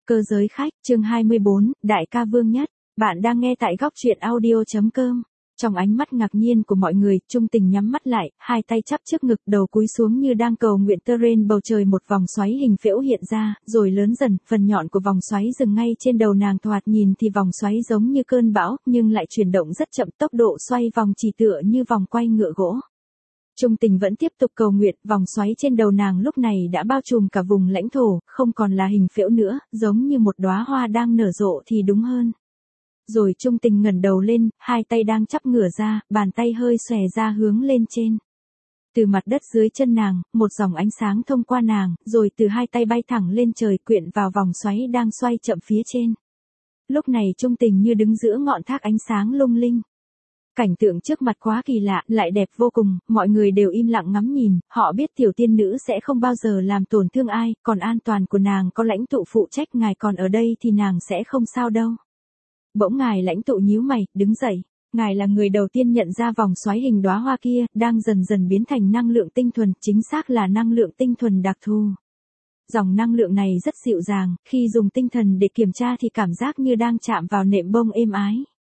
Cơ giới khách, chương 24, Đại ca Vương Nhất. Bạn đang nghe tại góc truyện audio.com. Trong ánh mắt ngạc nhiên của mọi người, Trung Tình nhắm mắt lại, hai tay chắp trước ngực, đầu cúi xuống như đang cầu nguyện. Terrain bầu trời một vòng xoáy hình phễu hiện ra, rồi lớn dần, phần nhọn của vòng xoáy dừng ngay trên đầu nàng. Thoạt nhìn thì vòng xoáy giống như cơn bão, nhưng lại chuyển động rất chậm, tốc độ xoay vòng chỉ tựa như vòng quay ngựa gỗ. Trung Tình vẫn tiếp tục cầu nguyện, vòng xoáy trên đầu nàng lúc này đã bao trùm cả vùng lãnh thổ, không còn là hình phễu nữa, giống như một đóa hoa đang nở rộ thì đúng hơn. Rồi Trung Tình ngẩng đầu lên, hai tay đang chắp ngửa ra, bàn tay hơi xòe ra hướng lên trên. Từ mặt đất dưới chân nàng, một dòng ánh sáng thông qua nàng, rồi từ hai tay bay thẳng lên trời quyện vào vòng xoáy đang xoay chậm phía trên. Lúc này Trung Tình như đứng giữa ngọn thác ánh sáng lung linh. Cảnh tượng trước mặt quá kỳ lạ, lại đẹp vô cùng, mọi người đều im lặng ngắm nhìn, họ biết tiểu tiên nữ sẽ không bao giờ làm tổn thương ai, còn an toàn của nàng có lãnh tụ phụ trách, ngài còn ở đây thì nàng sẽ không sao đâu. Bỗng ngài lãnh tụ nhíu mày, đứng dậy, ngài là người đầu tiên nhận ra vòng xoáy hình đóa hoa kia, đang dần dần biến thành năng lượng tinh thuần, chính xác là năng lượng tinh thuần đặc thù. Dòng năng lượng này rất dịu dàng, khi dùng tinh thần để kiểm tra thì cảm giác như đang chạm vào nệm bông êm ái.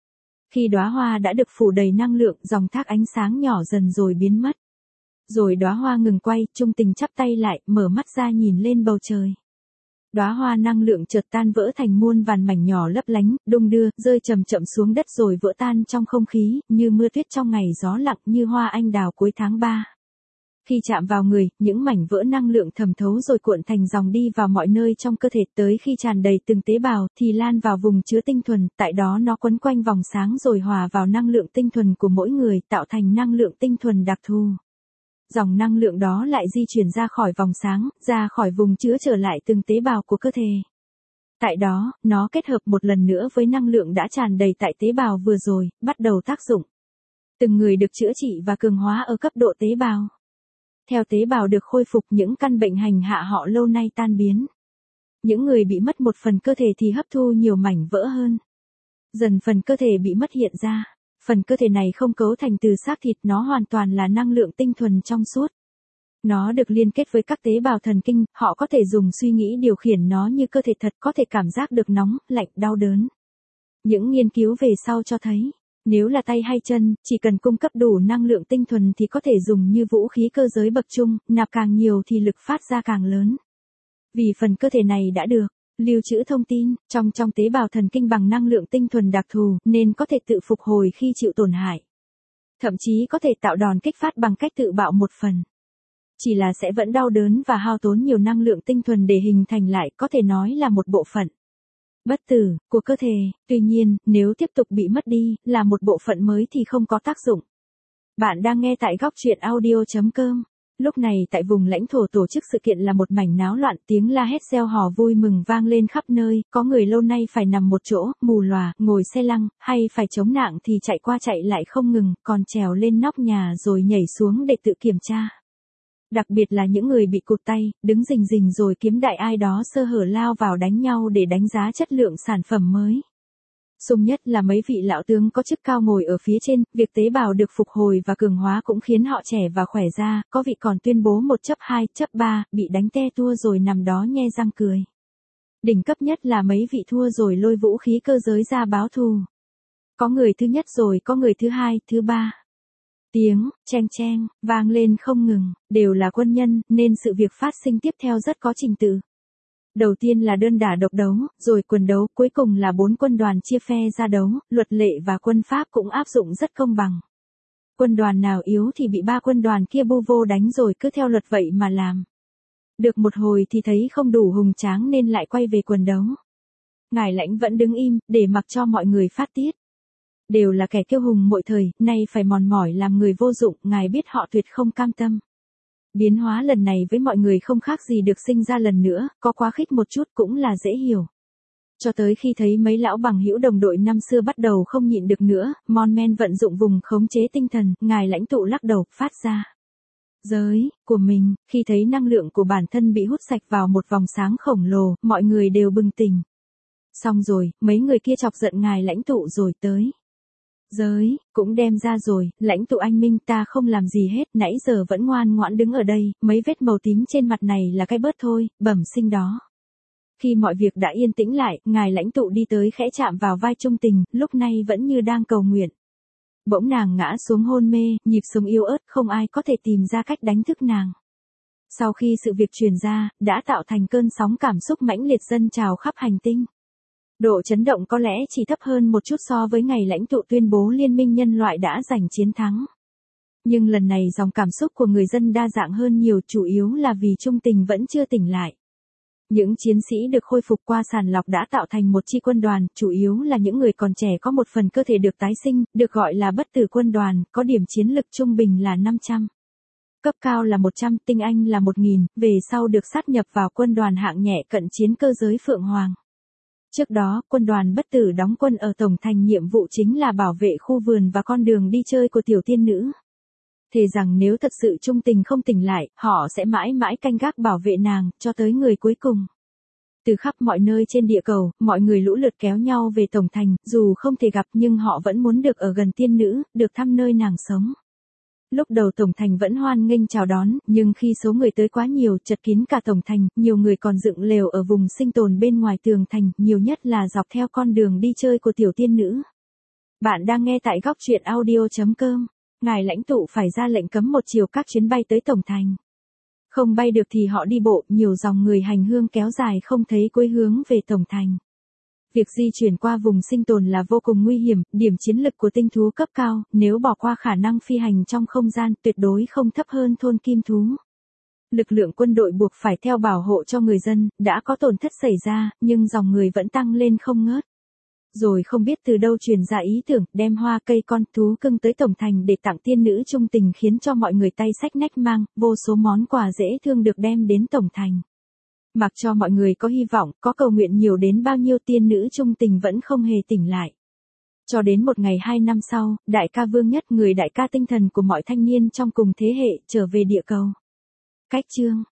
Khi đóa hoa đã được phủ đầy năng lượng, dòng thác ánh sáng nhỏ dần rồi biến mất. Rồi đóa hoa ngừng quay, Trung Tình chắp tay lại, mở mắt ra nhìn lên bầu trời. Đóa hoa năng lượng chợt tan vỡ thành muôn vàn mảnh nhỏ lấp lánh, đung đưa, rơi chậm chậm xuống đất rồi vỡ tan trong không khí, như mưa tuyết trong ngày gió lặng, như hoa anh đào cuối tháng 3. Khi chạm vào người, những mảnh vỡ năng lượng thẩm thấu rồi cuộn thành dòng đi vào mọi nơi trong cơ thể, tới khi tràn đầy từng tế bào thì lan vào vùng chứa tinh thuần, tại đó nó quấn quanh vòng sáng rồi hòa vào năng lượng tinh thuần của mỗi người, tạo thành năng lượng tinh thuần đặc thù. Dòng năng lượng đó lại di chuyển ra khỏi vòng sáng, ra khỏi vùng chứa trở lại từng tế bào của cơ thể. Tại đó, nó kết hợp một lần nữa với năng lượng đã tràn đầy tại tế bào vừa rồi, bắt đầu tác dụng. Từng người được chữa trị và cường hóa ở cấp độ tế bào. Theo tế bào được khôi phục, những căn bệnh hành hạ họ lâu nay tan biến. Những người bị mất một phần cơ thể thì hấp thu nhiều mảnh vỡ hơn. Dần phần cơ thể bị mất hiện ra. Phần cơ thể này không cấu thành từ xác thịt, nó hoàn toàn là năng lượng tinh thuần trong suốt. Nó được liên kết với các tế bào thần kinh, họ có thể dùng suy nghĩ điều khiển nó như cơ thể thật, có thể cảm giác được nóng, lạnh, đau đớn. Những nghiên cứu về sau cho thấy, nếu là tay hay chân, chỉ cần cung cấp đủ năng lượng tinh thuần thì có thể dùng như vũ khí cơ giới bậc trung, nạp càng nhiều thì lực phát ra càng lớn. Vì phần cơ thể này đã được lưu trữ thông tin trong tế bào thần kinh bằng năng lượng tinh thuần đặc thù, nên có thể tự phục hồi khi chịu tổn hại. Thậm chí có thể tạo đòn kích phát bằng cách tự bạo một phần. Chỉ là sẽ vẫn đau đớn và hao tốn nhiều năng lượng tinh thuần để hình thành lại, có thể nói là một bộ phận bất tử của cơ thể. Tuy nhiên, nếu tiếp tục bị mất đi, là một bộ phận mới thì không có tác dụng. Bạn đang nghe tại góc truyện audio.com. Lúc này tại vùng lãnh thổ tổ chức sự kiện là một mảnh náo loạn, tiếng la hét reo hò vui mừng vang lên khắp nơi, có người lâu nay phải nằm một chỗ, mù lòa, ngồi xe lăng, hay phải chống nạng thì chạy qua chạy lại không ngừng, còn trèo lên nóc nhà rồi nhảy xuống để tự kiểm tra. Đặc biệt là những người bị cụt tay, đứng rình rình rồi kiếm đại ai đó sơ hở lao vào đánh nhau để đánh giá chất lượng sản phẩm mới. Sung nhất là mấy vị lão tướng có chức cao ngồi ở phía trên, việc tế bào được phục hồi và cường hóa cũng khiến họ trẻ và khỏe ra, có vị còn tuyên bố 1/2/3, bị đánh te tua rồi nằm đó nhe răng cười. Đỉnh cấp nhất là mấy vị thua rồi lôi vũ khí cơ giới ra báo thù. Có người thứ nhất rồi có người thứ hai, thứ ba. Tiếng cheng cheng vang lên không ngừng, đều là quân nhân, nên sự việc phát sinh tiếp theo rất có trình tự. Đầu tiên là đơn đả độc đấu, rồi quần đấu, cuối cùng là 4 quân đoàn chia phe ra đấu, luật lệ và quân pháp cũng áp dụng rất công bằng. Quân đoàn nào yếu thì bị 3 quân đoàn kia bu vô đánh rồi cứ theo luật vậy mà làm. Được một hồi thì thấy không đủ hùng tráng nên lại quay về quần đấu. Ngài lãnh vẫn đứng im, để mặc cho mọi người phát tiết. Đều là kẻ kiêu hùng mọi thời, nay phải mòn mỏi làm người vô dụng, ngài biết họ tuyệt không cam tâm. Biến hóa lần này với mọi người không khác gì được sinh ra lần nữa, có quá khích một chút cũng là dễ hiểu. Cho tới khi thấy mấy lão bằng hữu đồng đội năm xưa bắt đầu không nhịn được nữa, mon men vận dụng vùng khống chế tinh thần, ngài lãnh tụ lắc đầu, phát ra giới của mình, khi thấy năng lượng của bản thân bị hút sạch vào một vòng sáng khổng lồ, mọi người đều bừng tỉnh. Xong rồi, mấy người kia chọc giận ngài lãnh tụ rồi tới. Giới, cũng đem ra rồi, lãnh tụ anh minh, ta không làm gì hết, nãy giờ vẫn ngoan ngoãn đứng ở đây, mấy vết màu tím trên mặt này là cái bớt thôi, bẩm sinh đó. Khi mọi việc đã yên tĩnh lại, ngài lãnh tụ đi tới khẽ chạm vào vai Trung Tình, lúc này vẫn như đang cầu nguyện. Bỗng nàng ngã xuống hôn mê, nhịp sống yếu ớt, không ai có thể tìm ra cách đánh thức nàng. Sau khi sự việc truyền ra, đã tạo thành cơn sóng cảm xúc mãnh liệt dâng trào khắp hành tinh. Độ chấn động có lẽ chỉ thấp hơn một chút so với ngày lãnh tụ tuyên bố liên minh nhân loại đã giành chiến thắng. Nhưng lần này dòng cảm xúc của người dân đa dạng hơn nhiều, chủ yếu là vì Trung Tình vẫn chưa tỉnh lại. Những chiến sĩ được khôi phục qua sàng lọc đã tạo thành một chi quân đoàn, chủ yếu là những người còn trẻ có một phần cơ thể được tái sinh, được gọi là bất tử quân đoàn, có điểm chiến lực trung bình là 500. Cấp cao là 100, tinh anh là 1000, về sau được sát nhập vào quân đoàn hạng nhẹ cận chiến cơ giới Phượng Hoàng. Trước đó, quân đoàn bất tử đóng quân ở Tổng Thành, nhiệm vụ chính là bảo vệ khu vườn và con đường đi chơi của tiểu tiên nữ. Thề rằng nếu thật sự Trung Tình không tỉnh lại, họ sẽ mãi mãi canh gác bảo vệ nàng, cho tới người cuối cùng. Từ khắp mọi nơi trên địa cầu, mọi người lũ lượt kéo nhau về Tổng Thành, dù không thể gặp nhưng họ vẫn muốn được ở gần tiên nữ, được thăm nơi nàng sống. Lúc đầu Tổng Thành vẫn hoan nghênh chào đón, nhưng khi số người tới quá nhiều, chật kín cả Tổng Thành, nhiều người còn dựng lều ở vùng sinh tồn bên ngoài tường thành, nhiều nhất là dọc theo con đường đi chơi của tiểu tiên nữ. Bạn đang nghe tại góc truyện audio.com. Ngài lãnh tụ phải ra lệnh cấm một chiều các chuyến bay tới Tổng Thành. Không bay được thì họ đi bộ, nhiều dòng người hành hương kéo dài không thấy cuối hướng về Tổng Thành. Việc di chuyển qua vùng sinh tồn là vô cùng nguy hiểm, điểm chiến lực của tinh thú cấp cao, nếu bỏ qua khả năng phi hành trong không gian, tuyệt đối không thấp hơn thôn kim thú. Lực lượng quân đội buộc phải theo bảo hộ cho người dân, đã có tổn thất xảy ra, nhưng dòng người vẫn tăng lên không ngớt. Rồi không biết từ đâu truyền ra ý tưởng, đem hoa cây con thú cưng tới Tổng Thành để tặng tiên nữ Trung Tình, khiến cho mọi người tay xách nách mang, vô số món quà dễ thương được đem đến Tổng Thành. Mặc cho mọi người có hy vọng, có cầu nguyện nhiều đến bao nhiêu, tiên nữ Trung Tình vẫn không hề tỉnh lại. Cho đến một ngày 2 năm sau, đại ca Vương Nhất, người đại ca tinh thần của mọi thanh niên trong cùng thế hệ, trở về địa cầu. Cách chương